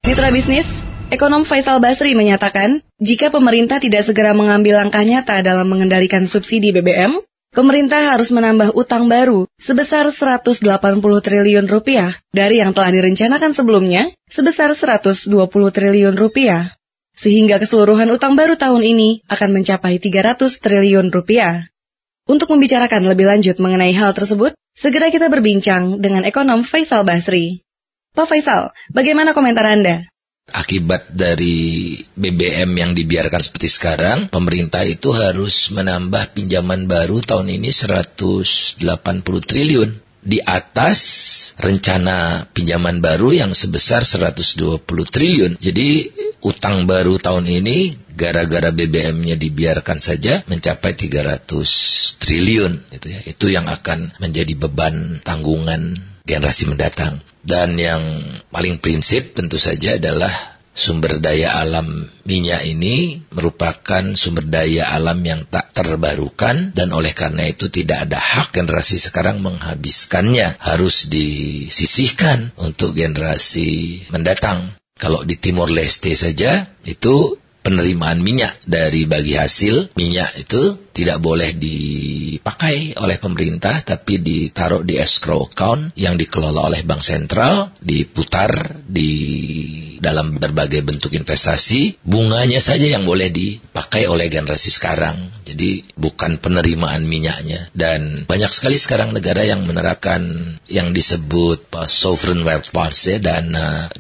Mitra bisnis, ekonom Faisal Basri menyatakan, jika pemerintah tidak segera mengambil langkah nyata dalam mengendalikan subsidi BBM, pemerintah harus menambah utang baru sebesar 180 triliun rupiah dari yang telah direncanakan sebelumnya sebesar 120 triliun rupiah. Sehingga keseluruhan utang baru tahun ini akan mencapai 300 triliun rupiah. Untuk membicarakan lebih lanjut mengenai hal tersebut, segera kita berbincang dengan ekonom Faisal Basri. Pak Faisal, bagaimana komentar Anda? Akibat dari BBM yang dibiarkan seperti sekarang, pemerintah itu harus menambah pinjaman baru tahun ini 180 triliun. Di atas rencana pinjaman baru yang sebesar 120 triliun. Jadi utang baru tahun ini gara-gara BBM-nya dibiarkan saja mencapai 300 triliun. Itu yang akan menjadi beban tanggungan generasi mendatang. Dan yang paling prinsip tentu saja adalah sumber daya alam minyak ini merupakan sumber daya alam yang tak terbarukan dan oleh karena itu tidak ada hak generasi sekarang menghabiskannya, harus disisihkan untuk generasi mendatang. Kalau di Timor Leste saja itu penerimaan minyak dari bagi hasil minyak itu tidak boleh dipakai oleh pemerintah tapi ditaruh di escrow account yang dikelola oleh bank sentral, diputar di dalam berbagai bentuk investasi, bunganya saja yang boleh dipakai oleh generasi sekarang. Jadi bukan penerimaan minyaknya. Dan banyak sekali sekarang negara yang menerapkan yang disebut sovereign wealth funds, dana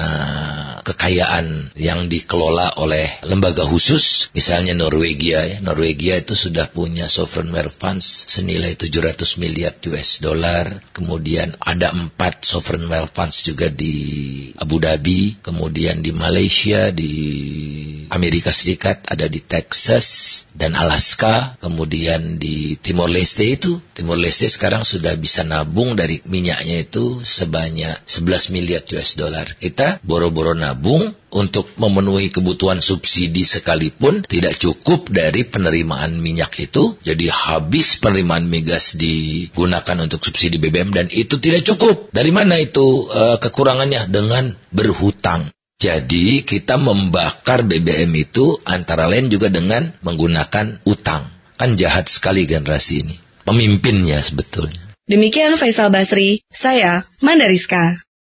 kekayaan yang dikelola oleh lembaga khusus. Misalnya Norwegia. Norwegia itu sudah punya sovereign wealth funds senilai 700 miliar US dollar. Kemudian ada 4 sovereign wealth funds juga di Abu Dhabi. Kemudian di Malaysia, di Amerika Serikat, ada di Texas dan Alaska. Kemudian di Timor Leste Timor Leste sekarang sudah bisa nabung dari minyaknya itu sebanyak 11 miliar US dollar. Kita boro-boro nabung untuk memenuhi kebutuhan subsidi sekalipun tidak cukup dari penerimaan minyak itu. Jadi habis penerimaan migas digunakan untuk subsidi BBM dan itu tidak cukup. Dari mana itu kekurangannya? Dengan berhutang. Jadi kita membakar BBM itu antara lain juga dengan menggunakan utang. Kan jahat sekali generasi ini. Pemimpinnya sebetulnya. Demikian Faisal Basri, saya Mandariska.